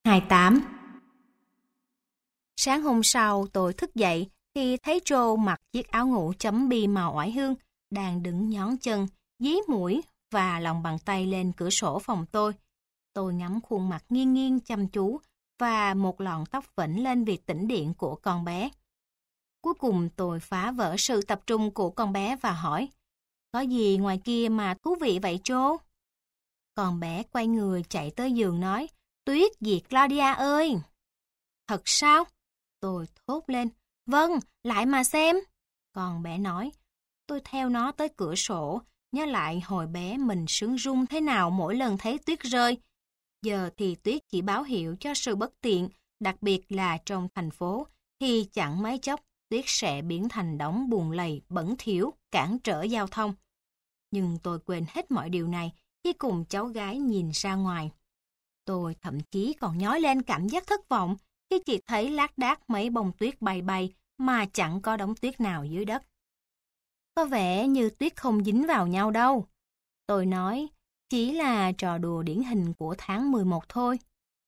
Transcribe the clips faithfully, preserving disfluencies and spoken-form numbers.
hai mươi tám. Sáng hôm sau tôi thức dậy thì thấy Joe mặc chiếc áo ngủ chấm bi màu oải hương, đang đứng nhón chân, dí mũi và lòng bàn tay lên cửa sổ phòng tôi. Tôi ngắm khuôn mặt nghiêng nghiêng chăm chú và một lọn tóc vểnh lên việc tĩnh điện của con bé. Cuối cùng tôi phá vỡ sự tập trung của con bé và hỏi, có gì ngoài kia mà thú vị vậy Joe? Con bé quay người chạy tới giường nói, Tuyết dì Claudia ơi! Thật sao? Tôi thốt lên, vâng, lại mà xem. Con bé nói, tôi theo nó tới cửa sổ, nhớ lại hồi bé mình sướng run thế nào mỗi lần thấy tuyết rơi. Giờ thì tuyết chỉ báo hiệu cho sự bất tiện, đặc biệt là trong thành phố, thì chẳng mấy chốc tuyết sẽ biến thành đống bùn lầy bẩn thỉu, cản trở giao thông. Nhưng tôi quên hết mọi điều này khi cùng cháu gái nhìn ra ngoài. Tôi thậm chí còn nhói lên cảm giác thất vọng khi chỉ thấy lác đác mấy bông tuyết bay bay mà chẳng có đống tuyết nào dưới đất. Có vẻ như tuyết không dính vào nhau đâu. Tôi nói, chỉ là trò đùa điển hình của tháng mười một thôi.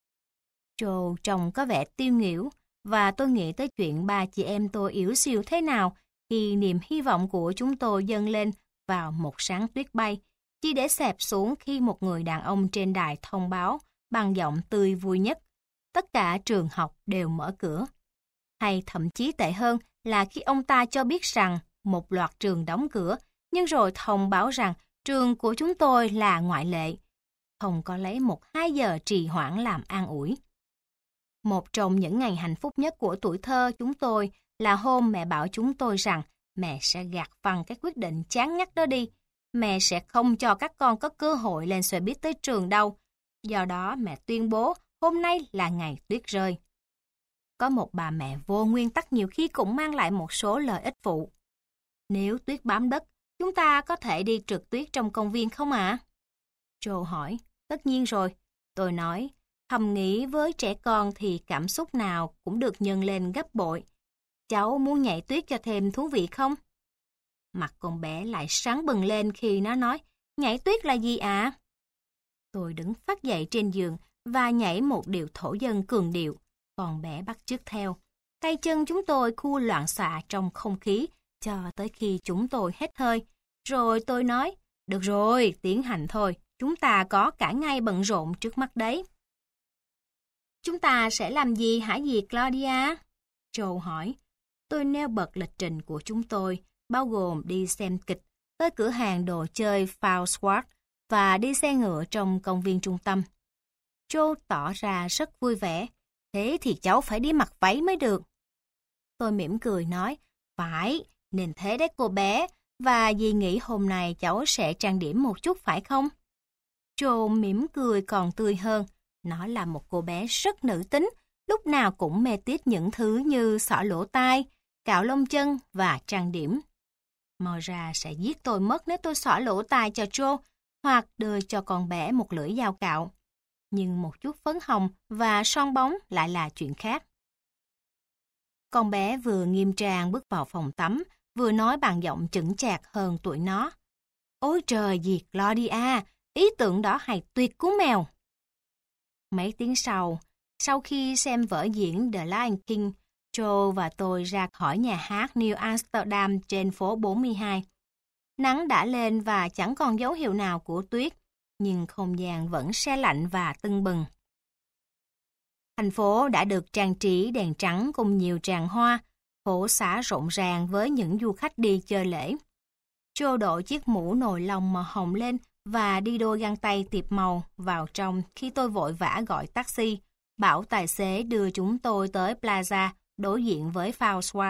Joe trông có vẻ tiêu nghỉu và tôi nghĩ tới chuyện ba chị em tôi yếu xìu thế nào khi niềm hy vọng của chúng tôi dâng lên vào một sáng tuyết bay, chỉ để xẹp xuống khi một người đàn ông trên đài thông báo bằng giọng tươi vui nhất. Tất cả trường học đều mở cửa. Hay thậm chí tệ hơn là khi ông ta cho biết rằng một loạt trường đóng cửa, nhưng rồi thông báo rằng trường của chúng tôi là ngoại lệ. Không có lấy một hai giờ trì hoãn làm an ủi. Một trong những ngày hạnh phúc nhất của tuổi thơ chúng tôi là hôm mẹ bảo chúng tôi rằng mẹ sẽ gạt phăng cái quyết định chán ngắt đó đi. Mẹ sẽ không cho các con có cơ hội lên xe buýt tới trường đâu. Do đó mẹ tuyên bố hôm nay là ngày tuyết rơi. Có một bà mẹ vô nguyên tắc nhiều khi cũng mang lại một số lợi ích phụ. Nếu tuyết bám đất, chúng ta có thể đi trượt tuyết trong công viên không ạ? À? Joe hỏi, tất nhiên rồi. Tôi nói, thầm nghĩ với trẻ con thì cảm xúc nào cũng được nhân lên gấp bội. Cháu muốn nhảy tuyết cho thêm thú vị không? Mặt con bé lại sáng bừng lên khi nó nói, nhảy tuyết là gì ạ? À? Tôi đứng phắt dậy trên giường và nhảy một điệu thổ dân cường điệu. Con bé bắt chước theo. Tay chân chúng tôi khu loạn xạ trong không khí cho tới khi chúng tôi hết hơi. Rồi tôi nói, được rồi, tiến hành thôi. Chúng ta có cả ngày bận rộn trước mắt đấy. Chúng ta sẽ làm gì hả dì Claudia? Joe hỏi. Tôi nêu bật lịch trình của chúng tôi, bao gồm đi xem kịch, tới cửa hàng đồ chơi Falsworth và đi xe ngựa trong công viên trung tâm. Joe tỏ ra rất vui vẻ. Thế thì cháu phải đi mặc váy mới được. Tôi mỉm cười nói, phải, nên thế đấy cô bé, và dì nghĩ hôm nay cháu sẽ trang điểm một chút phải không? Joe mỉm cười còn tươi hơn. Nó là một cô bé rất nữ tính, lúc nào cũng mê tít những thứ như xỏ lỗ tai, cạo lông chân và trang điểm. Moira sẽ giết tôi mất nếu tôi xỏ lỗ tai cho Joe hoặc đưa cho con bé một lưỡi dao cạo. Nhưng một chút phấn hồng và son bóng lại là chuyện khác. Con bé vừa nghiêm trang bước vào phòng tắm, vừa nói bằng giọng chững chạc hơn tuổi nó. Ôi trời dì Claudia, ý tưởng đó hay tuyệt cú mèo. Mấy tiếng sau, sau khi xem vở diễn The Lion King, Joe và tôi ra khỏi nhà hát New Amsterdam trên phố bốn mươi hai. Nắng đã lên và chẳng còn dấu hiệu nào của tuyết, nhưng không gian vẫn se lạnh và tưng bừng. Thành phố đã được trang trí đèn trắng cùng nhiều tràng hoa, phố xá rộn ràng với những du khách đi chơi lễ. Joe đội chiếc mũ nồi lông màu hồng lên và đi đôi găng tay tiệp màu vào trong khi tôi vội vã gọi taxi, bảo tài xế đưa chúng tôi tới Plaza đối diện với Falsworth.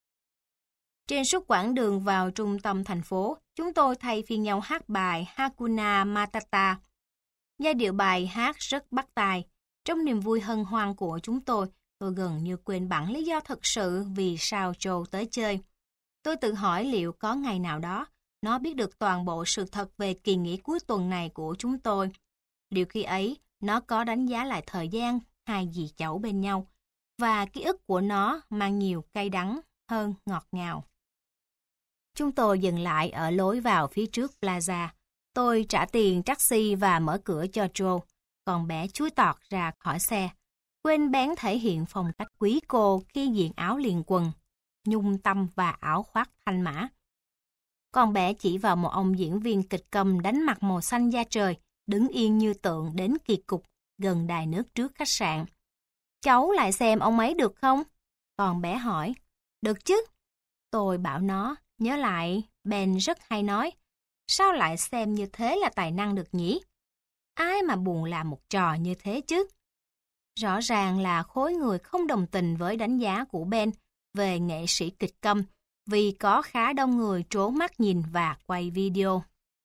Trên suốt quãng đường vào trung tâm thành phố, chúng tôi thay phiên nhau hát bài Hakuna Matata. Giai điệu bài hát rất bắt tai. Trong niềm vui hân hoan của chúng tôi, tôi gần như quên bẵng lý do thật sự vì sao Joe tới chơi. Tôi tự hỏi liệu có ngày nào đó, nó biết được toàn bộ sự thật về kỳ nghỉ cuối tuần này của chúng tôi. Liệu khi ấy, nó có đánh giá lại thời gian hai dì cháu bên nhau, và ký ức của nó mang nhiều cay đắng hơn ngọt ngào. Chúng tôi dừng lại ở lối vào phía trước Plaza. Tôi trả tiền taxi và mở cửa cho Joe. Con bé chúi tọt ra khỏi xe. quên bén thể hiện phong cách quý cô khi diện áo liền quần, nhung tăm và áo khoác thanh mã. Con bé chỉ vào một ông diễn viên kịch câm đánh mặt màu xanh da trời, đứng yên như tượng đến kỳ cục, gần đài nước trước khách sạn. Cháu lại xem ông ấy được không? Con bé hỏi. Được chứ. Tôi bảo nó, nhớ lại, Ben rất hay nói. Sao lại xem như thế là tài năng được nhỉ? Ai mà buồn làm một trò như thế chứ? Rõ ràng là khối người không đồng tình với đánh giá của Ben về nghệ sĩ kịch câm, vì có khá đông người trố mắt nhìn và quay video.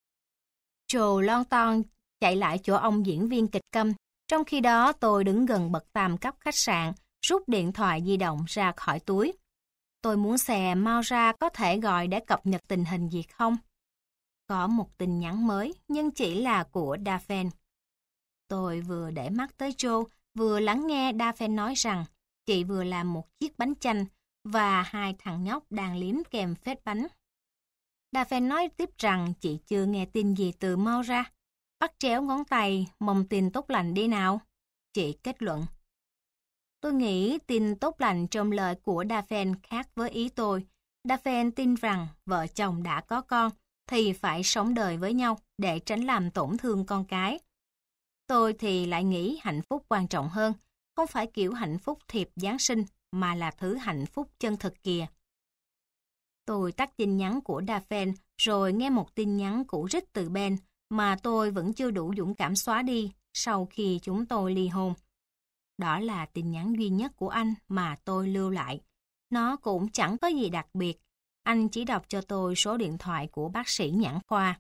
Joe lon ton chạy lại chỗ ông diễn viên kịch câm. Trong khi đó tôi đứng gần bậc tam cấp khách sạn, rút điện thoại di động ra khỏi túi. Tôi muốn xem mau ra có thể gọi để cập nhật tình hình gì không. Có một tin nhắn mới, nhưng chỉ là của Daphne. Tôi vừa để mắt tới Joe, vừa lắng nghe Daphne nói rằng chị vừa làm một chiếc bánh chanh và hai thằng nhóc đang liếm kèm phết bánh. Daphne nói tiếp rằng chị chưa nghe tin gì từ Maura. Bắt chéo ngón tay, mong tin tốt lành đi nào. Chị kết luận. Tôi nghĩ tin tốt lành trong lời của Daphne khác với ý tôi. Daphne tin rằng vợ chồng đã có con thì phải sống đời với nhau để tránh làm tổn thương con cái. Tôi thì lại nghĩ hạnh phúc quan trọng hơn, không phải kiểu hạnh phúc thiệp Giáng sinh mà là thứ hạnh phúc chân thực kìa. Tôi tắt tin nhắn của Daphne rồi nghe một tin nhắn cũ rích từ Ben mà tôi vẫn chưa đủ dũng cảm xóa đi sau khi chúng tôi ly hôn. Đó là tin nhắn duy nhất của anh mà tôi lưu lại. Nó cũng chẳng có gì đặc biệt. Anh chỉ đọc cho tôi số điện thoại của bác sĩ nhãn khoa.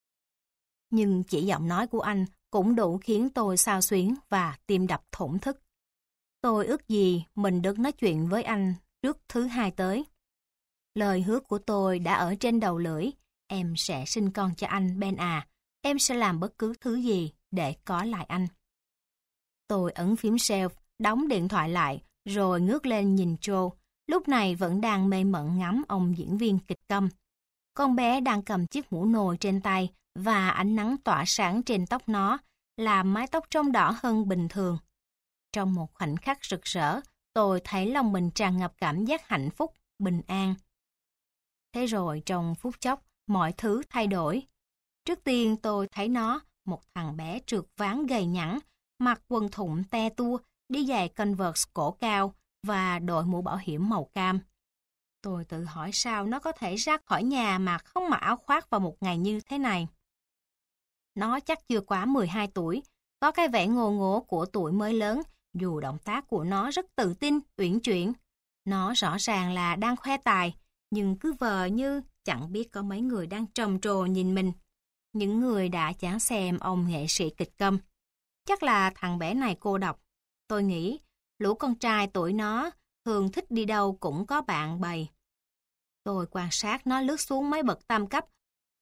Nhưng chỉ giọng nói của anh cũng đủ khiến tôi xao xuyến và tim đập thổn thức. Tôi ước gì mình được nói chuyện với anh trước thứ hai tới. Lời hứa của tôi đã ở trên đầu lưỡi. Em sẽ sinh con cho anh, Ben à. Em sẽ làm bất cứ thứ gì để có lại anh. Tôi ấn phím save, đóng điện thoại lại, rồi ngước lên nhìn Joe. Lúc này vẫn đang mê mẩn ngắm ông diễn viên kịch câm. Con bé đang cầm chiếc mũ nồi trên tay và ánh nắng tỏa sáng trên tóc nó, làm mái tóc trông đỏ hơn bình thường. Trong một khoảnh khắc rực rỡ, tôi thấy lòng mình tràn ngập cảm giác hạnh phúc, bình an. Thế rồi trong phút chốc, mọi thứ thay đổi. Trước tiên tôi thấy nó, một thằng bé trượt ván gầy nhẵn, mặc quần thụng te tua, đi giày Converse cổ cao và đội mũ bảo hiểm màu cam. Tôi tự hỏi sao nó có thể ra khỏi nhà mà không mặc áo khoác vào một ngày như thế này. Nó chắc chưa quá mười hai tuổi, có cái vẻ ngô ngố của tuổi mới lớn, dù động tác của nó rất tự tin, uyển chuyển. Nó rõ ràng là đang khoe tài, nhưng cứ vờ như chẳng biết có mấy người đang trầm trồ nhìn mình. Những người đã chán xem ông nghệ sĩ kịch câm. Chắc là thằng bé này cô độc. Tôi nghĩ, lũ con trai tuổi nó thường thích đi đâu cũng có bạn bầy. Tôi quan sát nó lướt xuống mấy bậc tam cấp,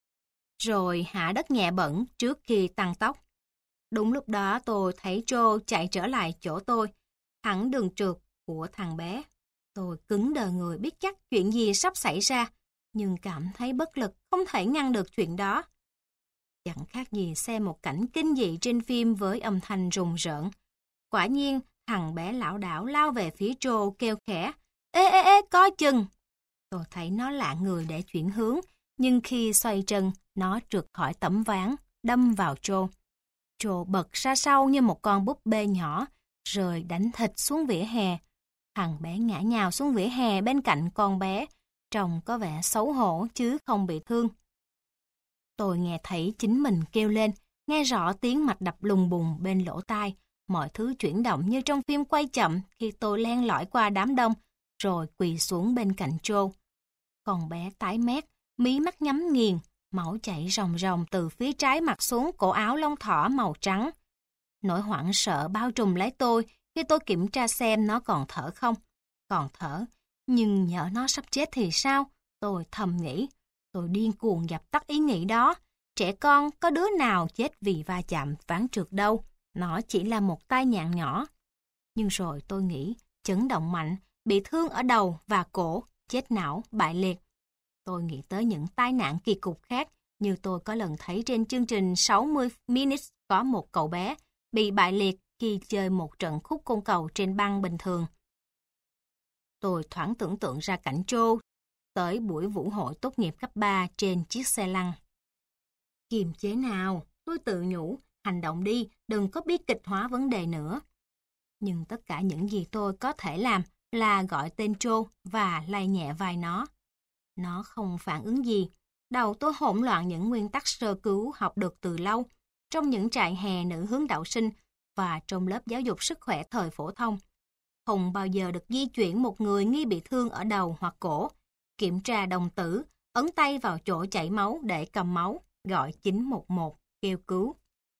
rồi hạ đất nhẹ bẩn trước khi tăng tốc. Đúng lúc đó tôi thấy Joe chạy trở lại chỗ tôi, thẳng đường trượt của thằng bé. Tôi cứng đờ người biết chắc chuyện gì sắp xảy ra, nhưng cảm thấy bất lực, không thể ngăn được chuyện đó. Chẳng khác gì xem một cảnh kinh dị trên phim với âm thanh rùng rợn. Quả nhiên, thằng bé lảo đảo lao về phía Joe kêu khẽ, ê ê ê, coi chừng. Tôi thấy nó lạ người để chuyển hướng, nhưng khi xoay chân, nó trượt khỏi tấm ván, đâm vào Joe. Joe bật ra sau như một con búp bê nhỏ, rồi đánh thịt xuống vỉa hè. Thằng bé ngã nhào xuống vỉa hè bên cạnh con bé, trông có vẻ xấu hổ chứ không bị thương. Tôi nghe thấy chính mình kêu lên, nghe rõ tiếng mạch đập lùng bùng bên lỗ tai. Mọi thứ chuyển động như trong phim quay chậm khi tôi len lỏi qua đám đông, rồi quỳ xuống bên cạnh Joe. Con bé tái mét, mí mắt nhắm nghiền, máu chảy ròng ròng từ phía trái mặt xuống cổ áo lông thỏ màu trắng. Nỗi hoảng sợ bao trùm lấy tôi khi tôi kiểm tra xem nó còn thở không. Còn thở, nhưng nhỡ nó sắp chết thì sao? Tôi thầm nghĩ. Tôi điên cuồng dập tắt ý nghĩ đó. Trẻ con có đứa nào chết vì va chạm ván trượt đâu. Nó chỉ là một tai nạn nhỏ. Nhưng rồi tôi nghĩ, chấn động mạnh, bị thương ở đầu và cổ, chết não, bại liệt. Tôi nghĩ tới những tai nạn kỳ cục khác, như tôi có lần thấy trên chương trình sáu mươi minutes có một cậu bé bị bại liệt khi chơi một trận khúc côn cầu trên băng bình thường. Tôi thoáng tưởng tượng ra cảnh Joe tới buổi vũ hội tốt nghiệp cấp ba trên chiếc xe lăn. Kiềm chế nào, tôi tự nhủ, hành động đi, đừng có bi kịch hóa vấn đề nữa. Nhưng tất cả những gì tôi có thể làm là gọi tên Joe và lay nhẹ vai nó. Nó không phản ứng gì. Đầu tôi hỗn loạn những nguyên tắc sơ cứu học được từ lâu, trong những trại hè nữ hướng đạo sinh và trong lớp giáo dục sức khỏe thời phổ thông. Không bao giờ được di chuyển một người nghi bị thương ở đầu hoặc cổ, kiểm tra đồng tử, ấn tay vào chỗ chảy máu để cầm máu, gọi chín một một, kêu cứu.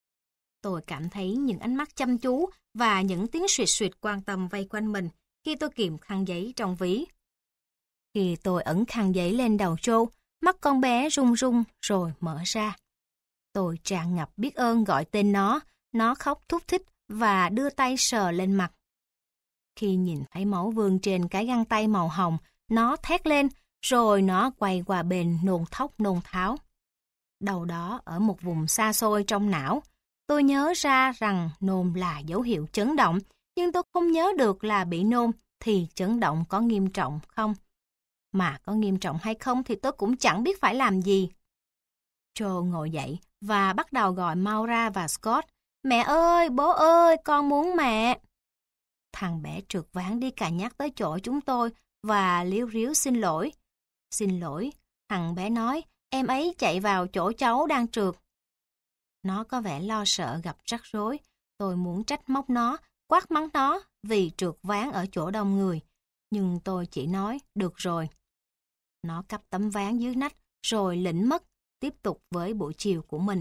Tôi cảm thấy những ánh mắt chăm chú và những tiếng suýt suýt quan tâm vây quanh mình khi tôi kìm khăn giấy trong ví. Khi tôi ấn khăn giấy lên đầu Joe, mắt con bé run run rồi mở ra. Tôi tràn ngập biết ơn gọi tên nó, nó khóc thúc thích và đưa tay sờ lên mặt. Khi nhìn thấy máu vương trên cái găng tay màu hồng, nó thét lên, rồi nó quay qua bên nôn thốc nôn tháo. Đầu đó ở một vùng xa xôi trong não, tôi nhớ ra rằng nôn là dấu hiệu chấn động, nhưng tôi không nhớ được là bị nôn thì chấn động có nghiêm trọng không. Mà có nghiêm trọng hay không thì tôi cũng chẳng biết phải làm gì. Joe ngồi dậy và bắt đầu gọi Maura và Scott. Mẹ ơi, bố ơi, con muốn mẹ. Thằng bé trượt ván đi cà nhắc tới chỗ chúng tôi và líu ríu xin lỗi. Xin lỗi, thằng bé nói, em ấy chạy vào chỗ cháu đang trượt. Nó có vẻ lo sợ gặp rắc rối. Tôi muốn trách móc nó, quát mắng nó vì trượt ván ở chỗ đông người. Nhưng tôi chỉ nói, được rồi. Nó cắp tấm ván dưới nách, rồi lĩnh mất, tiếp tục với buổi chiều của mình.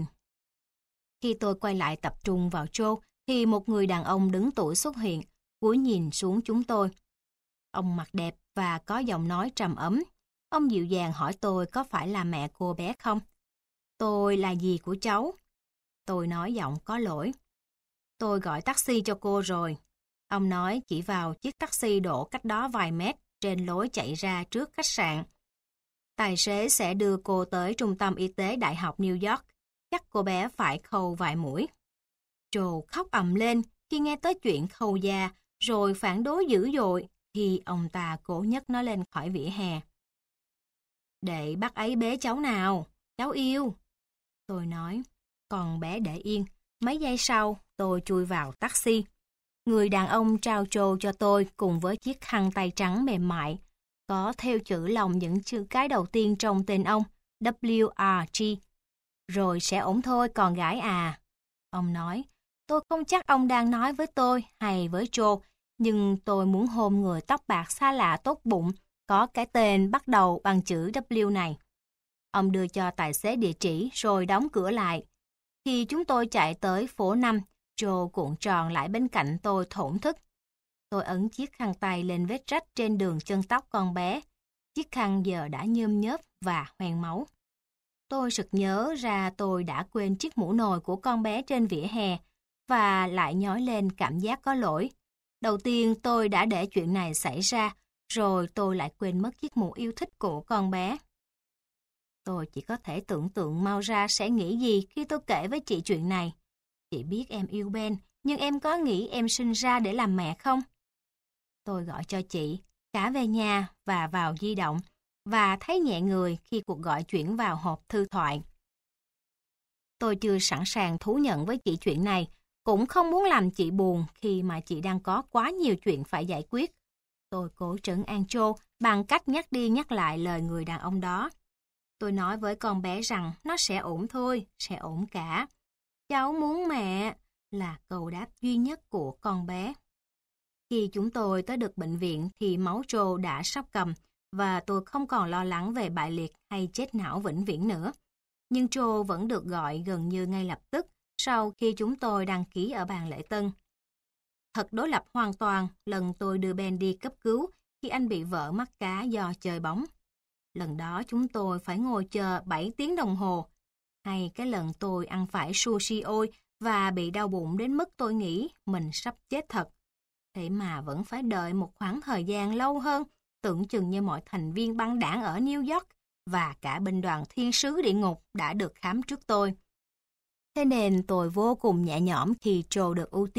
Khi tôi quay lại tập trung vào Joe, thì một người đàn ông đứng tuổi xuất hiện, cúi nhìn xuống chúng tôi. Ông mặt đẹp và có giọng nói trầm ấm. Ông dịu dàng hỏi tôi có phải là mẹ cô bé không? Tôi là dì của cháu. Tôi nói giọng có lỗi. Tôi gọi taxi cho cô rồi. Ông nói chỉ vào chiếc taxi đổ cách đó vài mét trên lối chạy ra trước khách sạn. Tài xế sẽ đưa cô tới trung tâm y tế Đại học New York. Chắc cô bé phải khâu vài mũi. Joe khóc ầm lên khi nghe tới chuyện khâu da, rồi phản đối dữ dội khi ông ta cố nhấc nó lên khỏi vỉa hè. Để bác ấy bế cháu nào, cháu yêu. Tôi nói, còn bé để yên. Mấy giây sau, tôi chui vào taxi. Người đàn ông trao Joe cho tôi cùng với chiếc khăn tay trắng mềm mại. Có theo chữ lòng những chữ cái đầu tiên trong tên ông, W R G. Rồi sẽ ổn thôi con gái à. Ông nói, tôi không chắc ông đang nói với tôi hay với Joe, nhưng tôi muốn hôn người tóc bạc xa lạ tốt bụng, có cái tên bắt đầu bằng chữ W này. Ông đưa cho tài xế địa chỉ rồi đóng cửa lại. Khi chúng tôi chạy tới phố năm, Joe cuộn tròn lại bên cạnh tôi thổn thức. Tôi ấn chiếc khăn tay lên vết rách trên đường chân tóc con bé. Chiếc khăn giờ đã nhơm nhớp và hoen máu. Tôi sực nhớ ra tôi đã quên chiếc mũ nồi của con bé trên vỉa hè và lại nhói lên cảm giác có lỗi. Đầu tiên tôi đã để chuyện này xảy ra, rồi tôi lại quên mất chiếc mũ yêu thích của con bé. Tôi chỉ có thể tưởng tượng Maura sẽ nghĩ gì khi tôi kể với chị chuyện này. Chị biết em yêu Ben, nhưng em có nghĩ em sinh ra để làm mẹ không? Tôi gọi cho chị, cả về nhà và vào di động, và thấy nhẹ người khi cuộc gọi chuyển vào hộp thư thoại. Tôi chưa sẵn sàng thú nhận với chị chuyện này, cũng không muốn làm chị buồn khi mà chị đang có quá nhiều chuyện phải giải quyết. Tôi cố trấn an Joe bằng cách nhắc đi nhắc lại lời người đàn ông đó. Tôi nói với con bé rằng nó sẽ ổn thôi, sẽ ổn cả. Cháu muốn mẹ, là câu đáp duy nhất của con bé. Khi chúng tôi tới được bệnh viện thì máu Joe đã sắp cầm và tôi không còn lo lắng về bại liệt hay chết não vĩnh viễn nữa. Nhưng Joe vẫn được gọi gần như ngay lập tức sau khi chúng tôi đăng ký ở bàn lễ tân. Thật đối lập hoàn toàn lần tôi đưa Ben đi cấp cứu khi anh bị vỡ mắt cá do chơi bóng. Lần đó chúng tôi phải ngồi chờ bảy tiếng đồng hồ. Hay cái lần tôi ăn phải sushi ôi và bị đau bụng đến mức tôi nghĩ mình sắp chết thật. Thế mà vẫn phải đợi một khoảng thời gian lâu hơn, tưởng chừng như mọi thành viên băng đảng ở New York và cả binh đoàn thiên sứ địa ngục đã được khám trước tôi. Thế nên tôi vô cùng nhẹ nhõm khi Joe được ưu tiên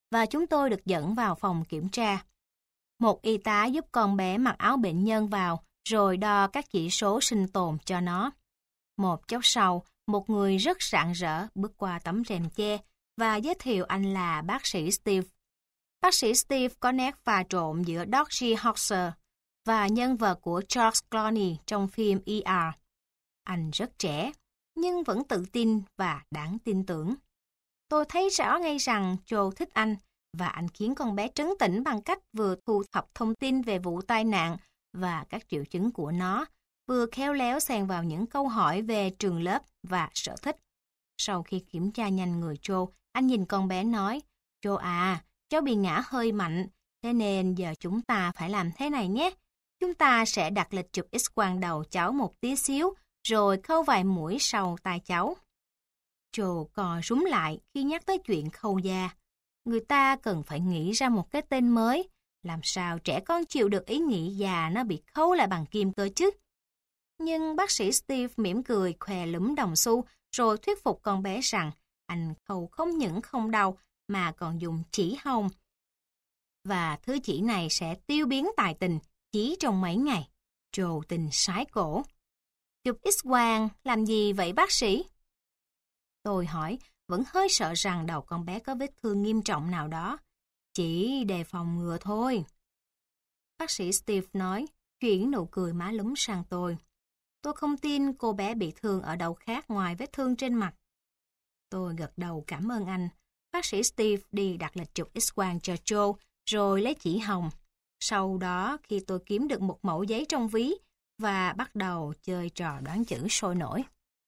và chúng tôi được dẫn vào phòng kiểm tra. Một y tá giúp con bé mặc áo bệnh nhân vào rồi đo các chỉ số sinh tồn cho nó. Một chốc sau, một người rất rạng rỡ bước qua tấm rèm che và giới thiệu anh là bác sĩ Steve. Bác sĩ Steve có nét pha trộn giữa Dorothy Hoxer và nhân vật của George Clooney trong phim E R. Anh rất trẻ, nhưng vẫn tự tin và đáng tin tưởng. Tôi thấy rõ ngay rằng Joe thích anh, và anh khiến con bé trấn tĩnh bằng cách vừa thu thập thông tin về vụ tai nạn và các triệu chứng của nó, vừa khéo léo xen vào những câu hỏi về trường lớp và sở thích. Sau khi kiểm tra nhanh người Joe, anh nhìn con bé nói, Joe à, cháu bị ngã hơi mạnh, thế nên giờ chúng ta phải làm thế này nhé. Chúng ta sẽ đặt lịch chụp X-quang đầu cháu một tí xíu, rồi khâu vài mũi sau tai cháu. Joe cò rúm lại khi nhắc tới chuyện khâu da. Người ta cần phải nghĩ ra một cái tên mới, làm sao trẻ con chịu được ý nghĩ già nó bị khâu lại bằng kim cơ chứ. Nhưng bác sĩ Steve mỉm cười khoe lúm đồng xu rồi thuyết phục con bé rằng anh khâu không những không đau mà còn dùng chỉ hồng. Và thứ chỉ này sẽ tiêu biến tài tình chỉ trong mấy ngày. Joe tình sái cổ. Chụp X-quang làm gì vậy bác sĩ? Tôi hỏi, vẫn hơi sợ rằng đầu con bé có vết thương nghiêm trọng nào đó. Chỉ đề phòng ngừa thôi. Bác sĩ Steve nói, chuyển nụ cười má lúm sang tôi. Tôi không tin cô bé bị thương ở đâu khác ngoài vết thương trên mặt. Tôi gật đầu cảm ơn anh. Bác sĩ Steve đi đặt lịch chụp X-quang cho Joe, rồi lấy chỉ hồng. Sau đó, khi tôi kiếm được một mẫu giấy trong ví, và bắt đầu chơi trò đoán chữ sôi nổi.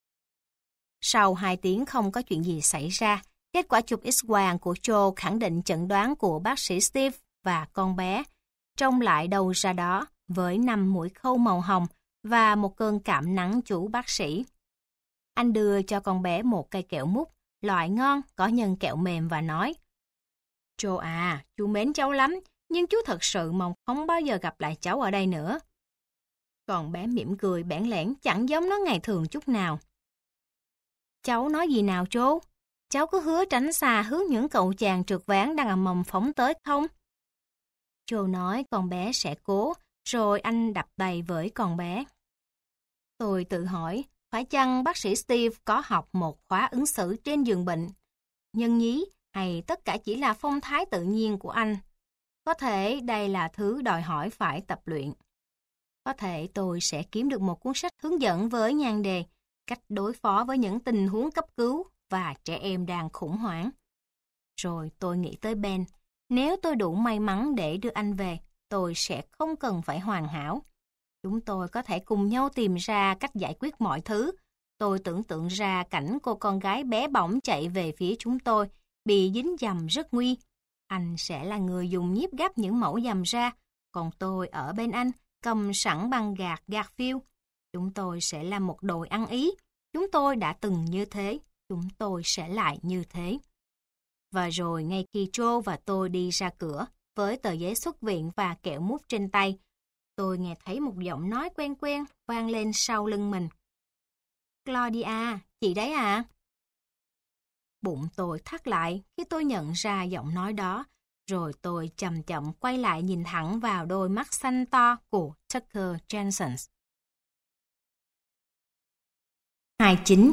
Sau hai tiếng không có chuyện gì xảy ra, kết quả chụp X-quang của Joe khẳng định chẩn đoán của bác sĩ Steve và con bé. Trông lại đâu ra đó với năm mũi khâu màu hồng và một cơn cảm nắng chủ bác sĩ. Anh đưa cho con bé một cây kẹo mút, loại ngon, có nhân kẹo mềm và nói, Joe à, chú mến cháu lắm, nhưng chú thật sự mong không bao giờ gặp lại cháu ở đây nữa. Còn bé mỉm cười bẽn lẽn chẳng giống nó ngày thường chút nào. Cháu nói gì nào Joe? Cháu có hứa tránh xa hướng những cậu chàng trượt ván đang ầm ầm phóng tới không? Joe nói con bé sẽ cố, rồi anh đập tay với con bé. Tôi tự hỏi, phải chăng bác sĩ Steve có học một khóa ứng xử trên giường bệnh? Nhân nhí, hay tất cả chỉ là phong thái tự nhiên của anh? Có thể đây là thứ đòi hỏi phải tập luyện. Có thể tôi sẽ kiếm được một cuốn sách hướng dẫn với nhan đề cách đối phó với những tình huống cấp cứu và trẻ em đang khủng hoảng. Rồi tôi nghĩ tới Ben. Nếu tôi đủ may mắn để đưa anh về, tôi sẽ không cần phải hoàn hảo. Chúng tôi có thể cùng nhau tìm ra cách giải quyết mọi thứ. Tôi tưởng tượng ra cảnh cô con gái bé bỏng chạy về phía chúng tôi, bị dính dầm rất nguy. Anh sẽ là người dùng nhíp gắp những mẫu dầm ra, còn tôi ở bên anh, cầm sẵn băng gạc gạt phiêu. Chúng tôi sẽ là một đội ăn ý. Chúng tôi đã từng như thế, chúng tôi sẽ lại như thế. Và rồi ngay khi Joe và tôi đi ra cửa, với tờ giấy xuất viện và kẹo mút trên tay, tôi nghe thấy một giọng nói quen quen vang lên sau lưng mình. Claudia, chị đấy à? Bụng tôi thắt lại khi tôi nhận ra giọng nói đó, rồi tôi chậm chậm quay lại nhìn thẳng vào đôi mắt xanh to của Tucker Jensen. hai mươi chín.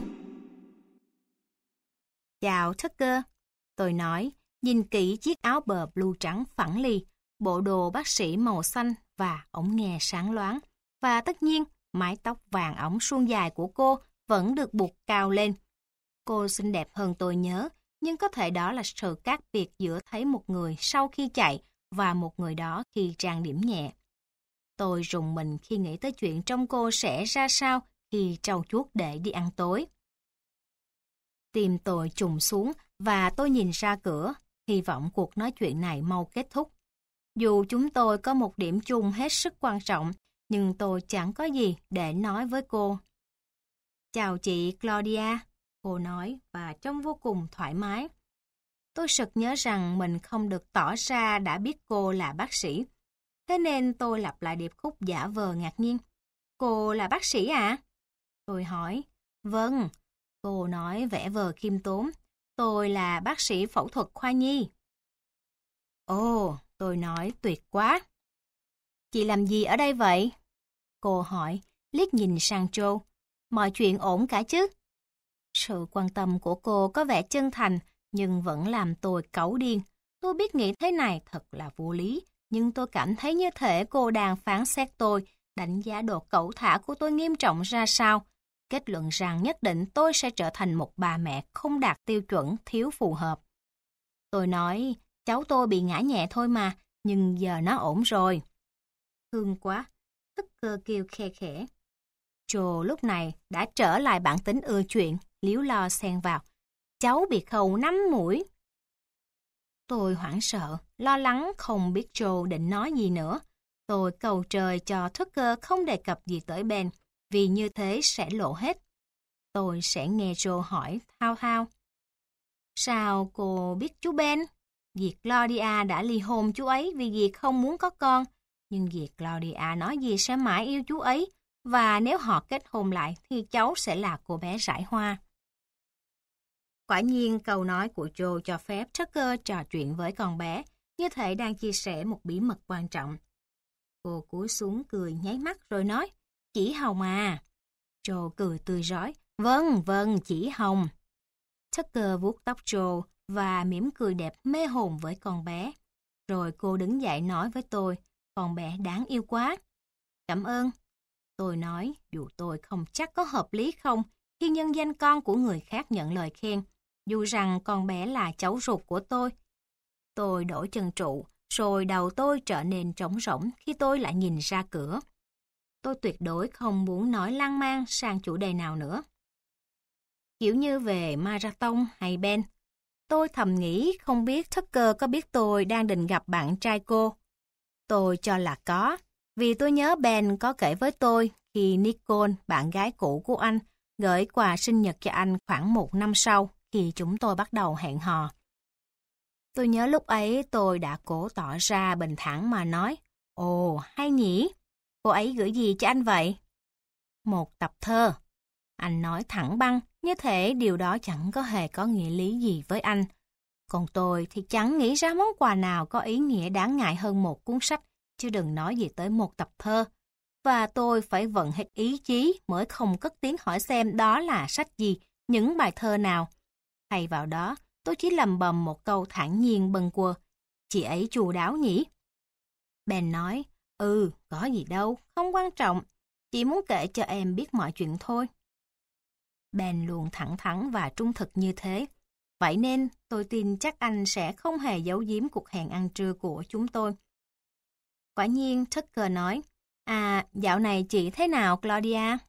Chào Tucker, tôi nói, nhìn kỹ chiếc áo bờ blue trắng phẳng lì, bộ đồ bác sĩ màu xanh và ống nghe sáng loáng. Và tất nhiên, mái tóc vàng óng suông dài của cô vẫn được buộc cao lên. Cô xinh đẹp hơn tôi nhớ, nhưng có thể đó là sự khác biệt giữa thấy một người sau khi chạy và một người đó khi trang điểm nhẹ. Tôi rùng mình khi nghĩ tới chuyện trông cô sẽ ra sao khi trau chuốt để đi ăn tối. Tim tôi trùng xuống và tôi nhìn ra cửa, hy vọng cuộc nói chuyện này mau kết thúc. Dù chúng tôi có một điểm chung hết sức quan trọng, nhưng tôi chẳng có gì để nói với cô. Chào chị Claudia, cô nói và trông vô cùng thoải mái. Tôi sực nhớ rằng mình không được tỏ ra đã biết cô là bác sĩ. Thế nên tôi lặp lại điệp khúc giả vờ ngạc nhiên. Cô là bác sĩ à? Tôi hỏi. Vâng. Cô nói vẻ vờ khiêm tốn. Tôi là bác sĩ phẫu thuật khoa nhi. Ồ, tôi nói tuyệt quá. Chị làm gì ở đây vậy? Cô hỏi, liếc nhìn sang Joe. Mọi chuyện ổn cả chứ? Sự quan tâm của cô có vẻ chân thành, nhưng vẫn làm tôi cáu điên. Tôi biết nghĩ thế này thật là vô lý, nhưng tôi cảm thấy như thể cô đang phán xét tôi, đánh giá độ cẩu thả của tôi nghiêm trọng ra sao. Kết luận rằng nhất định tôi sẽ trở thành một bà mẹ không đạt tiêu chuẩn, thiếu phù hợp. Tôi nói, cháu tôi bị ngã nhẹ thôi mà, nhưng giờ nó ổn rồi. Thương quá, Tucker kêu khe khẽ. Joe lúc này đã trở lại bản tính ưa chuyện, líu lo xen vào. Cháu bị khâu năm mũi. Tôi hoảng sợ, lo lắng không biết Joe định nói gì nữa. Tôi cầu trời cho Tucker không đề cập gì tới Ben, vì như thế sẽ lộ hết. Tôi sẽ nghe Joe hỏi thao thao. Sao cô biết chú Ben? Việc Claudia đã ly hôn chú ấy vì việc không muốn có con. Nhưng việc Claudia nói gì sẽ mãi yêu chú ấy. Và nếu họ kết hôn lại thì cháu sẽ là cô bé rải hoa. Quả nhiên câu nói của Joe cho phép Tucker trò chuyện với con bé, như thể đang chia sẻ một bí mật quan trọng. Cô cúi xuống cười nháy mắt rồi nói, chỉ Hồng à. Joe cười tươi rói, vâng, vâng, chỉ Hồng. Tucker vuốt tóc Joe và mỉm cười đẹp mê hồn với con bé. Rồi cô đứng dậy nói với tôi, con bé đáng yêu quá. Cảm ơn. Tôi nói, dù tôi không chắc có hợp lý không khi nhân danh con của người khác nhận lời khen, dù rằng con bé là cháu ruột của tôi. Tôi đổi chân trụ, rồi đầu tôi trở nên trống rỗng khi tôi lại nhìn ra cửa. Tôi tuyệt đối không muốn nói lan man sang chủ đề nào nữa. Kiểu như về marathon hay Ben. Tôi thầm nghĩ không biết Tucker có biết tôi đang định gặp bạn trai cô. Tôi cho là có, vì tôi nhớ Ben có kể với tôi khi Nicole, bạn gái cũ của anh, gửi quà sinh nhật cho anh khoảng một năm sau khi chúng tôi bắt đầu hẹn hò. Tôi nhớ lúc ấy tôi đã cố tỏ ra bình thản mà nói, ồ, hay nhỉ? Cô ấy gửi gì cho anh vậy? Một tập thơ. Anh nói thẳng băng, như thể điều đó chẳng có hề có nghĩa lý gì với anh. Còn tôi thì chẳng nghĩ ra món quà nào có ý nghĩa đáng ngại hơn một cuốn sách, chứ đừng nói gì tới một tập thơ. Và tôi phải vận hết ý chí mới không cất tiếng hỏi xem đó là sách gì, những bài thơ nào. Thay vào đó, tôi chỉ lầm bầm một câu thản nhiên bâng quơ. Chị ấy chu đáo nhỉ? Ben nói, ừ, có gì đâu, không quan trọng. Chỉ muốn kể cho em biết mọi chuyện thôi. Ben luôn thẳng thắn và trung thực như thế. Vậy nên tôi tin chắc anh sẽ không hề giấu giếm cuộc hẹn ăn trưa của chúng tôi. Quả nhiên, Tucker nói, à, dạo này chị thế nào, Claudia?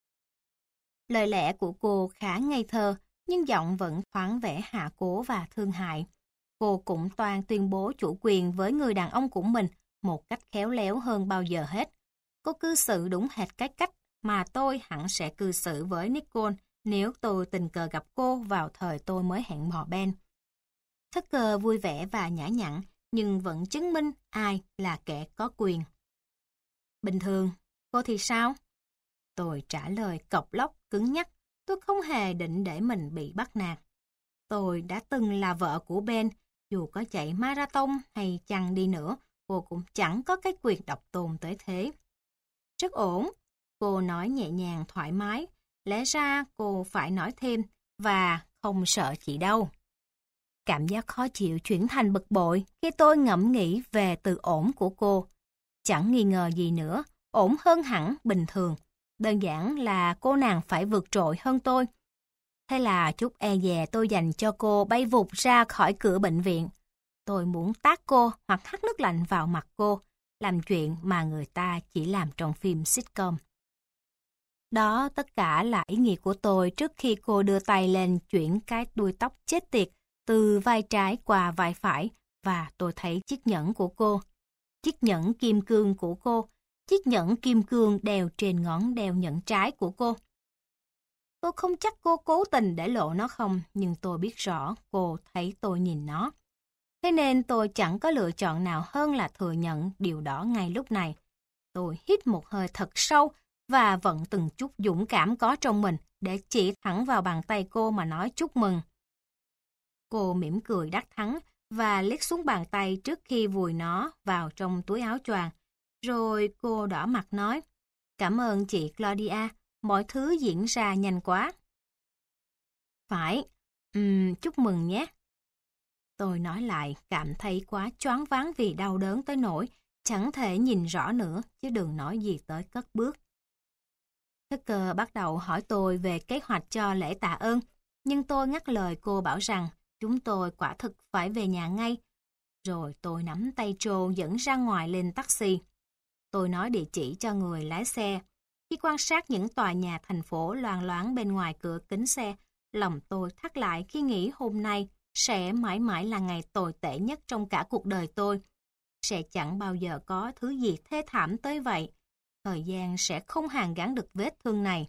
Lời lẽ của cô khá ngây thơ, nhưng giọng vẫn thoáng vẻ hạ cố và thương hại. Cô cũng toan tuyên bố chủ quyền với người đàn ông của mình một cách khéo léo hơn bao giờ hết. Cô cư xử đúng hệt cái cách mà tôi hẳn sẽ cư xử với Nicole nếu tôi tình cờ gặp cô vào thời tôi mới hẹn hò Ben. Tucker vui vẻ và nhã nhặn, nhưng vẫn chứng minh ai là kẻ có quyền. Bình thường, cô thì sao? Tôi trả lời cộc lốc, cứng nhắc. Tôi không hề định để mình bị bắt nạt. Tôi đã từng là vợ của Ben, dù có chạy marathon hay chăng đi nữa, cô cũng chẳng có cái quyền độc tôn tới thế. Rất ổn, cô nói nhẹ nhàng thoải mái. Lẽ ra cô phải nói thêm, và không sợ chị đâu. Cảm giác khó chịu chuyển thành bực bội khi tôi ngẫm nghĩ về từ ổn của cô. Chẳng nghi ngờ gì nữa, ổn hơn hẳn bình thường. Đơn giản là cô nàng phải vượt trội hơn tôi. Thế là chút e dè tôi dành cho cô bay vụt ra khỏi cửa bệnh viện. Tôi muốn tát cô hoặc hắt nước lạnh vào mặt cô, làm chuyện mà người ta chỉ làm trong phim sitcom. Đó tất cả là ý nghĩ của tôi trước khi cô đưa tay lên chuyển cái đuôi tóc chết tiệt từ vai trái qua vai phải, và tôi thấy chiếc nhẫn của cô. Chiếc nhẫn kim cương của cô. Chiếc nhẫn kim cương đeo trên ngón đeo nhẫn trái của cô. Tôi không chắc cô cố tình để lộ nó không, nhưng tôi biết rõ cô thấy tôi nhìn nó. Thế nên tôi chẳng có lựa chọn nào hơn là thừa nhận điều đó ngay lúc này. Tôi hít một hơi thật sâu và vận từng chút dũng cảm có trong mình để chỉ thẳng vào bàn tay cô mà nói chúc mừng. Cô mỉm cười đắc thắng và liếc xuống bàn tay trước khi vùi nó vào trong túi áo choàng. Rồi cô đỏ mặt nói, cảm ơn chị Claudia, mọi thứ diễn ra nhanh quá. Phải, um, chúc mừng nhé. Tôi nói lại, cảm thấy quá choáng váng vì đau đớn tới nỗi chẳng thể nhìn rõ nữa, chứ đừng nói gì tới cất bước. Tucker bắt đầu hỏi tôi về kế hoạch cho lễ tạ ơn, nhưng tôi ngắt lời cô bảo rằng chúng tôi quả thực phải về nhà ngay. Rồi tôi nắm tay Joe dẫn ra ngoài lên taxi. Tôi nói địa chỉ cho người lái xe. Khi quan sát những tòa nhà thành phố loang loáng bên ngoài cửa kính xe, lòng tôi thắt lại khi nghĩ hôm nay sẽ mãi mãi là ngày tồi tệ nhất trong cả cuộc đời tôi. Sẽ chẳng bao giờ có thứ gì thê thảm tới vậy. Thời gian sẽ không hàn gắn được vết thương này.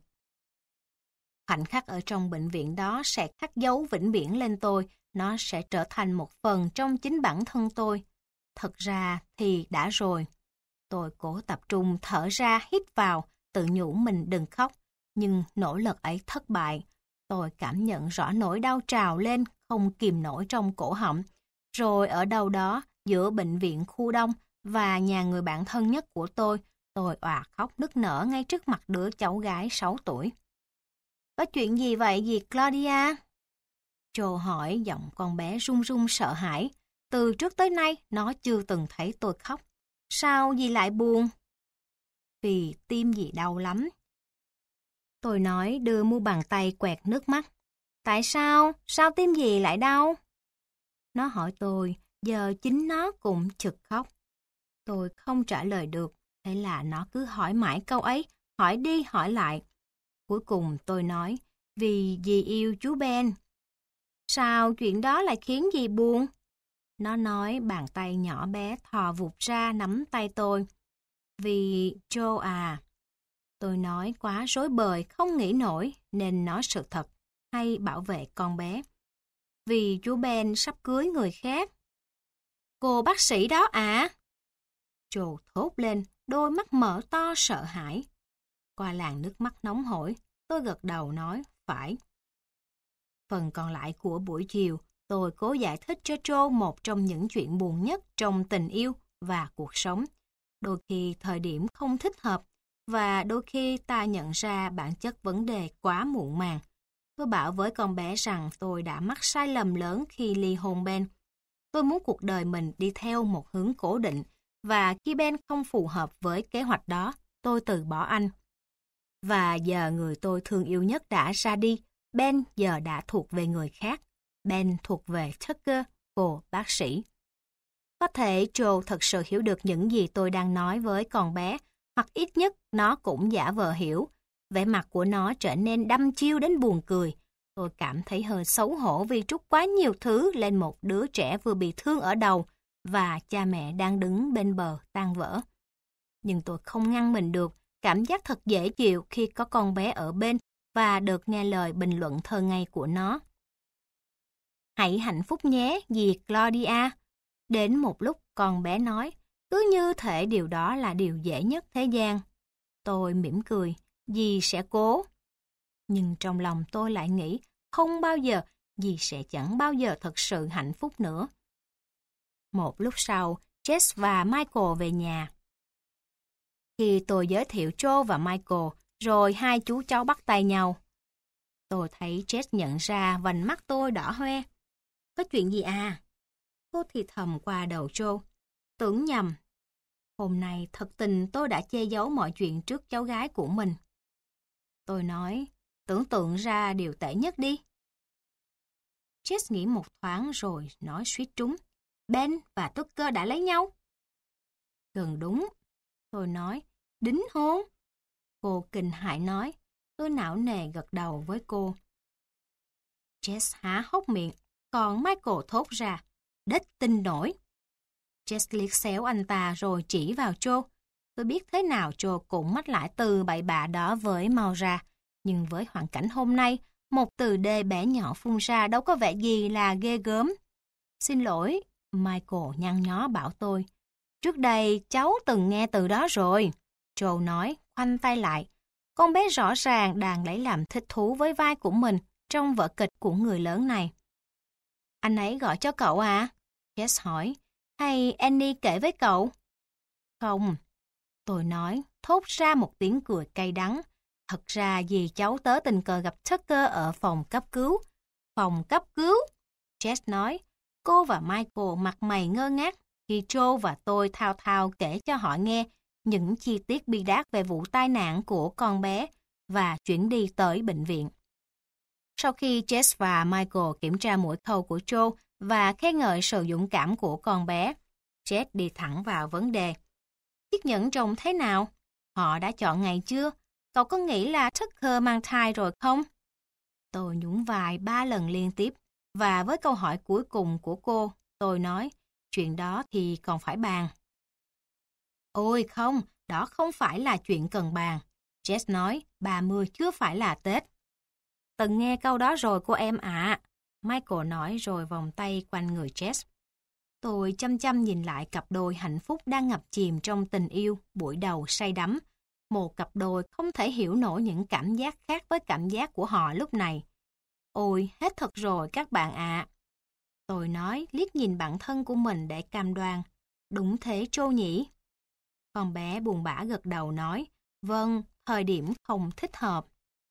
Khoảnh khắc ở trong bệnh viện đó sẽ khắc dấu vĩnh viễn lên tôi. Nó sẽ trở thành một phần trong chính bản thân tôi. Thật ra thì đã rồi. Tôi cố tập trung thở ra hít vào, tự nhủ mình đừng khóc. Nhưng nỗ lực ấy thất bại. Tôi cảm nhận rõ nỗi đau trào lên, không kìm nổi trong cổ họng. Rồi ở đâu đó, giữa bệnh viện khu đông và nhà người bạn thân nhất của tôi, tôi òa khóc nức nở ngay trước mặt đứa cháu gái sáu tuổi. Có chuyện gì vậy dì Claudia? Joe hỏi, giọng con bé run run sợ hãi. Từ trước tới nay, nó chưa từng thấy tôi khóc. Sao dì lại buồn? Vì tim dì đau lắm. Tôi nói đưa mu bàn tay quẹt nước mắt. Tại sao? Sao tim dì lại đau? Nó hỏi tôi, giờ chính nó cũng chực khóc. Tôi không trả lời được, thế là nó cứ hỏi mãi câu ấy, hỏi đi hỏi lại. Cuối cùng tôi nói, vì dì yêu chú Ben. Sao chuyện đó lại khiến dì buồn? Nó nói bàn tay nhỏ bé thò vụt ra nắm tay tôi. Vì Joe à. Tôi nói quá rối bời, không nghĩ nổi nên nói sự thật hay bảo vệ con bé. Vì chú Ben sắp cưới người khác. Cô bác sĩ đó à? Joe thốt lên, đôi mắt mở to sợ hãi. Qua làn nước mắt nóng hổi, tôi gật đầu nói, phải. Phần còn lại của buổi chiều, tôi cố giải thích cho Joe một trong những chuyện buồn nhất trong tình yêu và cuộc sống. Đôi khi thời điểm không thích hợp, và đôi khi ta nhận ra bản chất vấn đề quá muộn màng. Tôi bảo với con bé rằng tôi đã mắc sai lầm lớn khi ly hôn Ben. Tôi muốn cuộc đời mình đi theo một hướng cố định, và khi Ben không phù hợp với kế hoạch đó, tôi từ bỏ anh. Và giờ người tôi thương yêu nhất đã ra đi, Ben giờ đã thuộc về người khác. Ben thuộc về Tucker, cô bác sĩ. Có thể Joe thật sự hiểu được những gì tôi đang nói với con bé, hoặc ít nhất nó cũng giả vờ hiểu. Vẻ mặt của nó trở nên đăm chiêu đến buồn cười. Tôi cảm thấy hơi xấu hổ vì trút quá nhiều thứ lên một đứa trẻ vừa bị thương ở đầu và cha mẹ đang đứng bên bờ tan vỡ. Nhưng tôi không ngăn mình được, cảm giác thật dễ chịu khi có con bé ở bên và được nghe lời bình luận thơ ngây của nó. Hãy hạnh phúc nhé, dì Claudia. Đến một lúc con bé nói, cứ như thể điều đó là điều dễ nhất thế gian. Tôi mỉm cười, dì sẽ cố. Nhưng trong lòng tôi lại nghĩ, không bao giờ, dì sẽ chẳng bao giờ thật sự hạnh phúc nữa. Một lúc sau, Jess và Michael về nhà. Khi tôi giới thiệu Joe và Michael, rồi hai chú cháu bắt tay nhau. Tôi thấy Jess nhận ra vành mắt tôi đỏ hoe. Có chuyện gì à? Cô thì thầm qua đầu Joe. Tưởng nhầm. Hôm nay thật tình tôi đã che giấu mọi chuyện trước cháu gái của mình. Tôi nói, tưởng tượng ra điều tệ nhất đi. Jess nghĩ một thoáng rồi nói suýt trúng. Ben và Tucker đã lấy nhau. Gần đúng. Tôi nói, đính hôn. Cô kinh hãi nói, tôi não nề gật đầu với cô. Jess há hốc miệng, còn Michael thốt ra, đếch tin nổi. Jess liếc xéo anh ta rồi chỉ vào Joe. Tôi biết thế nào Joe cũng mách lại từ bậy bạ đó với mau ra. Nhưng với hoàn cảnh hôm nay, một từ đê bé nhỏ phun ra đâu có vẻ gì là ghê gớm. Xin lỗi, Michael nhăn nhó bảo tôi. Trước đây cháu từng nghe từ đó rồi. Joe nói, khoanh tay lại. Con bé rõ ràng đang lấy làm thích thú với vai của mình trong vở kịch của người lớn này. Anh ấy gọi cho cậu à? Jess hỏi. Hay Annie kể với cậu? Không. Tôi nói, thốt ra một tiếng cười cay đắng. Thật ra vì cháu tớ tình cờ gặp Tucker ở phòng cấp cứu. Phòng cấp cứu? Jess nói. Cô và Michael mặt mày ngơ ngác khi Joe và tôi thao thao kể cho họ nghe những chi tiết bi đát về vụ tai nạn của con bé và chuyển đi tới bệnh viện. Sau khi Jess và Michael kiểm tra mỗi khâu của Joe và khen ngợi sự dũng cảm của con bé, Jess đi thẳng vào vấn đề. Chiếc nhẫn trông thế nào? Họ đã chọn ngày chưa? Cậu có nghĩ là Tucker mang thai rồi không? Tôi nhún vai ba lần liên tiếp, và với câu hỏi cuối cùng của cô, tôi nói, chuyện đó thì còn phải bàn. Ôi không, đó không phải là chuyện cần bàn. Jess nói, ba mươi chưa phải là Tết. Từng nghe câu đó rồi cô em ạ. Michael nói rồi vòng tay quanh người Jess. Tôi chăm chăm nhìn lại cặp đôi hạnh phúc đang ngập chìm trong tình yêu buổi đầu say đắm. Một cặp đôi không thể hiểu nổi những cảm giác khác với cảm giác của họ lúc này. Ôi, hết thật rồi các bạn ạ. Tôi nói, liếc nhìn bản thân của mình để cam đoan. Đúng thế Joe nhỉ? Con bé buồn bã gật đầu nói, vâng, thời điểm không thích hợp.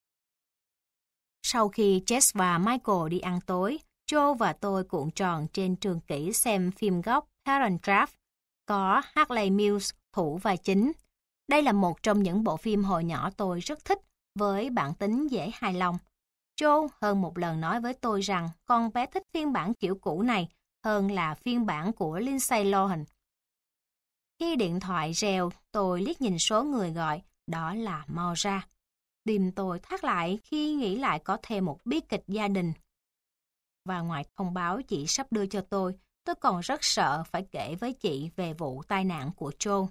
Sau khi Jess và Michael đi ăn tối, Joe và tôi cuộn tròn trên trường kỷ xem phim gốc Parent Trap, có Harley Mills thủ vai chính. Đây là một trong những bộ phim hồi nhỏ tôi rất thích, với bản tính dễ hài lòng. Joe hơn một lần nói với tôi rằng con bé thích phiên bản kiểu cũ này hơn là phiên bản của Lindsay Lohan. Khi điện thoại reo, tôi liếc nhìn số người gọi, đó là Maura. Tim tôi thắt lại khi nghĩ lại có thêm một bi kịch gia đình. Và ngoài thông báo chị sắp đưa cho tôi, tôi còn rất sợ phải kể với chị về vụ tai nạn của Joe.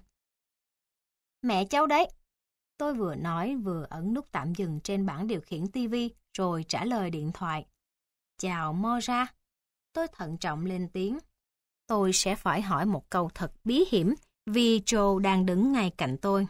Mẹ cháu đấy. Tôi vừa nói vừa ấn nút tạm dừng trên bảng điều khiển ti vi rồi trả lời điện thoại. Chào Maura. Tôi thận trọng lên tiếng. Tôi sẽ phải hỏi một câu thật bí hiểm vì Joe đang đứng ngay cạnh tôi.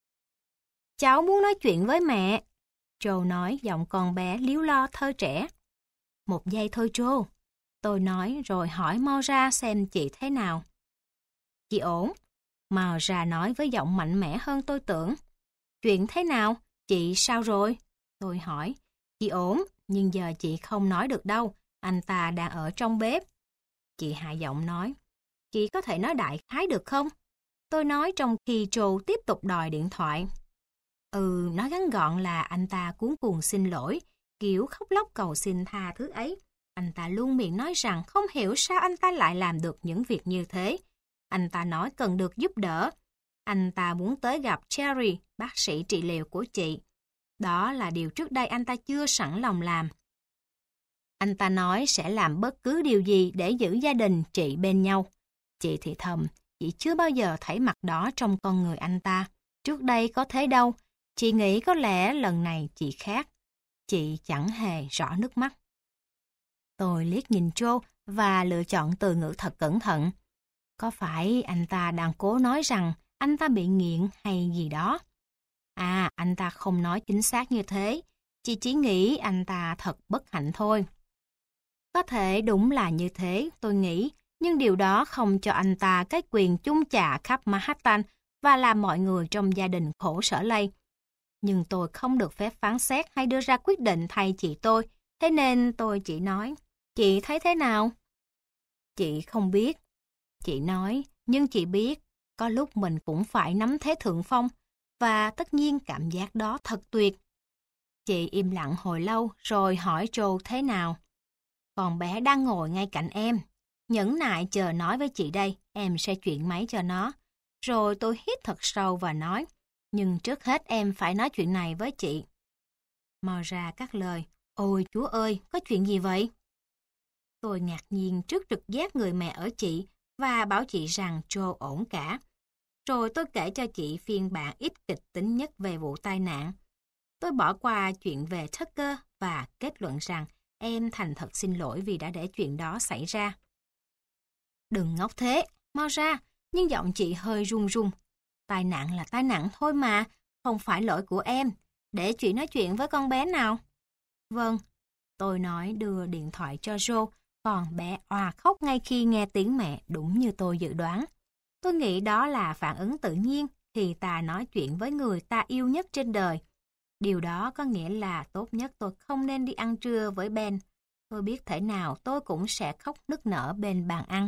Cháu muốn nói chuyện với mẹ. Joe nói giọng con bé líu lo thơ trẻ. Một giây thôi Joe. Tôi nói rồi hỏi Maura xem chị thế nào. Chị ổn. Maura nói với giọng mạnh mẽ hơn tôi tưởng. Chuyện thế nào? Chị sao rồi? Tôi hỏi. Chị ổn, nhưng giờ chị không nói được đâu. Anh ta đang ở trong bếp. Chị hạ giọng nói. Chị có thể nói đại khái được không? Tôi nói trong khi Joe tiếp tục đòi điện thoại. Ừ, nói ngắn gọn là anh ta cuống cuồng xin lỗi, kiểu khóc lóc cầu xin tha thứ ấy. Anh ta luôn miệng nói rằng không hiểu sao anh ta lại làm được những việc như thế. Anh ta nói cần được giúp đỡ. Anh ta muốn tới gặp Cherry, bác sĩ trị liệu của chị. Đó là điều trước đây anh ta chưa sẵn lòng làm. Anh ta nói sẽ làm bất cứ điều gì để giữ gia đình chị bên nhau. Chị thì thầm, chị chưa bao giờ thấy mặt đó trong con người anh ta. Trước đây có thế đâu. Chị nghĩ có lẽ lần này chị khác. Chị chẳng hề rõ nước mắt. Tôi liếc nhìn Joe và lựa chọn từ ngữ thật cẩn thận. Có phải anh ta đang cố nói rằng anh ta bị nghiện hay gì đó? À, anh ta không nói chính xác như thế. Chị chỉ nghĩ anh ta thật bất hạnh thôi. Có thể đúng là như thế, tôi nghĩ. Nhưng điều đó không cho anh ta cái quyền chung chạ khắp Manhattan và làm mọi người trong gia đình khổ sở lây. Nhưng tôi không được phép phán xét hay đưa ra quyết định thay chị tôi. Thế nên tôi chỉ nói, chị thấy thế nào? Chị không biết. Chị nói, nhưng chị biết, có lúc mình cũng phải nắm thế thượng phong, và tất nhiên cảm giác đó thật tuyệt. Chị im lặng hồi lâu rồi hỏi Joe thế nào. Con bé đang ngồi ngay cạnh em. Nhẫn nại chờ nói với chị đây, em sẽ chuyển máy cho nó. Rồi tôi hít thật sâu và nói, nhưng trước hết em phải nói chuyện này với chị. Maura cắt lời, ôi Chúa ơi, có chuyện gì vậy? Tôi ngạc nhiên trước trực giác người mẹ ở chị và bảo chị rằng Joe ổn cả. Rồi tôi kể cho chị phiên bản ít kịch tính nhất về vụ tai nạn. Tôi bỏ qua chuyện về Tucker và kết luận rằng em thành thật xin lỗi vì đã để chuyện đó xảy ra. Đừng ngốc thế, Maura, nhưng giọng chị hơi run run. Tai nạn là tai nạn thôi mà, không phải lỗi của em. Để chị nói chuyện với con bé nào. Vâng, tôi nói đưa điện thoại cho Joe Con bé òa khóc ngay khi nghe tiếng mẹ, đúng như tôi dự đoán. Tôi nghĩ đó là phản ứng tự nhiên khi ta nói chuyện với người ta yêu nhất trên đời. Điều đó có nghĩa là tốt nhất tôi không nên đi ăn trưa với Ben. Tôi biết thể nào tôi cũng sẽ khóc nức nở bên bàn ăn.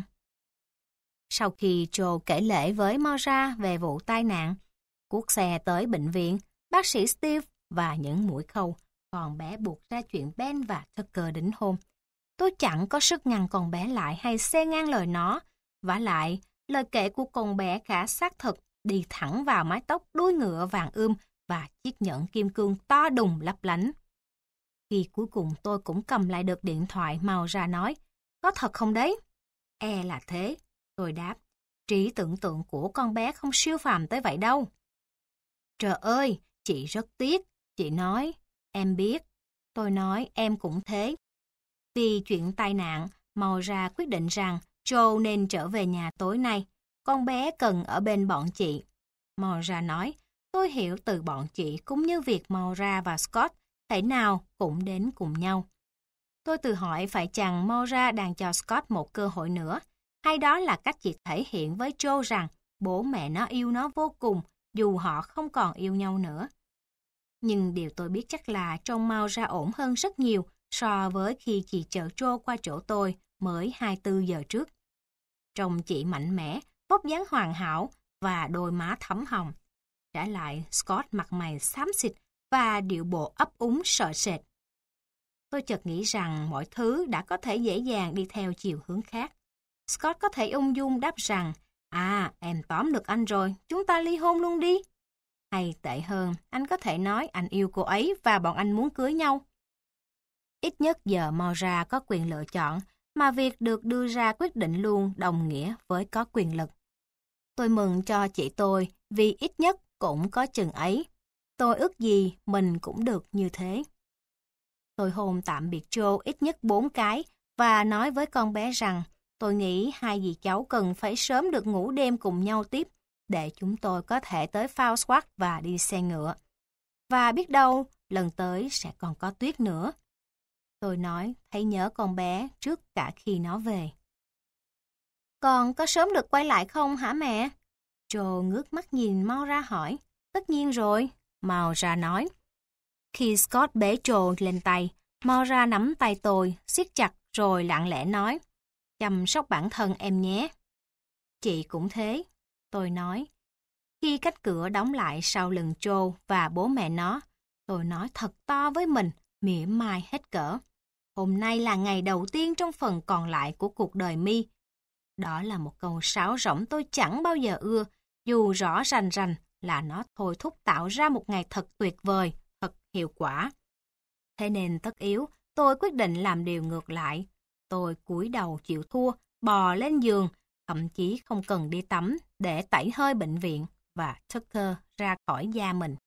Sau khi Joe kể lể với Moira về vụ tai nạn, cuốc xe tới bệnh viện, bác sĩ Steve và những mũi khâu, con bé buộc ra chuyện Ben và Tucker đính hôn. Tôi chẳng có sức ngăn con bé lại hay xen ngang lời nó. Vả lại, lời kể của con bé khá xác thực, đi thẳng vào mái tóc đuôi ngựa vàng ươm và chiếc nhẫn kim cương to đùng lấp lánh. Khi cuối cùng tôi cũng cầm lại được điện thoại, Moira nói, có thật không đấy? E là thế, tôi đáp. Trí tưởng tượng của con bé không siêu phàm tới vậy đâu. Trời ơi, chị rất tiếc, chị nói. Em biết. Tôi nói em cũng thế. Vì chuyện tai nạn, Moira quyết định rằng Joe nên trở về nhà tối nay. Con bé cần ở bên bọn chị. Moira nói, tôi hiểu từ bọn chị cũng như việc Moira và Scott thể nào cũng đến cùng nhau. Tôi tự hỏi phải chăng Moira đang cho Scott một cơ hội nữa, hay đó là cách chị thể hiện với Joe rằng bố mẹ nó yêu nó vô cùng dù họ không còn yêu nhau nữa. Nhưng điều tôi biết chắc là trông Moira ổn hơn rất nhiều so với khi chị chở Joe qua chỗ tôi mới hai mươi tư giờ trước. Trông chị mạnh mẽ, vóc dáng hoàn hảo và đôi má thắm hồng. Trả lại Scott mặt mày xám xịt và điệu bộ ấp úng sợ sệt. Tôi chợt nghĩ rằng mọi thứ đã có thể dễ dàng đi theo chiều hướng khác. Scott có thể ung dung đáp rằng, à, em tóm được anh rồi, chúng ta ly hôn luôn đi. Hay tệ hơn, anh có thể nói anh yêu cô ấy và bọn anh muốn cưới nhau. Ít nhất giờ Moira có quyền lựa chọn, mà việc được đưa ra quyết định luôn đồng nghĩa với có quyền lực. Tôi mừng cho chị tôi vì ít nhất cũng có chừng ấy. Tôi ước gì mình cũng được như thế. Tôi hôn tạm biệt Joe ít nhất bốn cái và nói với con bé rằng tôi nghĩ hai dì cháu cần phải sớm được ngủ đêm cùng nhau tiếp để chúng tôi có thể tới Falls và đi xe ngựa. Và biết đâu, lần tới sẽ còn có tuyết nữa. Tôi nói thấy nhớ con bé trước cả khi nó về. Con có sớm được quay lại không hả mẹ? Joe ngước mắt nhìn Moira hỏi. Tất nhiên rồi, Moira nói. Khi Scott bế Joe lên tay, Moira nắm tay tôi, siết chặt rồi lặng lẽ nói. Chăm sóc bản thân em nhé. Chị cũng thế, tôi nói. Khi cánh cửa đóng lại sau lưng Joe và bố mẹ nó, tôi nói thật to với mình, mỉa mai hết cỡ. Hôm nay là ngày đầu tiên trong phần còn lại của cuộc đời Mi. Đó là một câu sáo rỗng tôi chẳng bao giờ ưa, dù rõ rành rành là nó thôi thúc tạo ra một ngày thật tuyệt vời, thật hiệu quả. Thế nên tất yếu, tôi quyết định làm điều ngược lại. Tôi cúi đầu chịu thua, bò lên giường, thậm chí không cần đi tắm để tẩy hơi bệnh viện và Tucker ra khỏi da mình.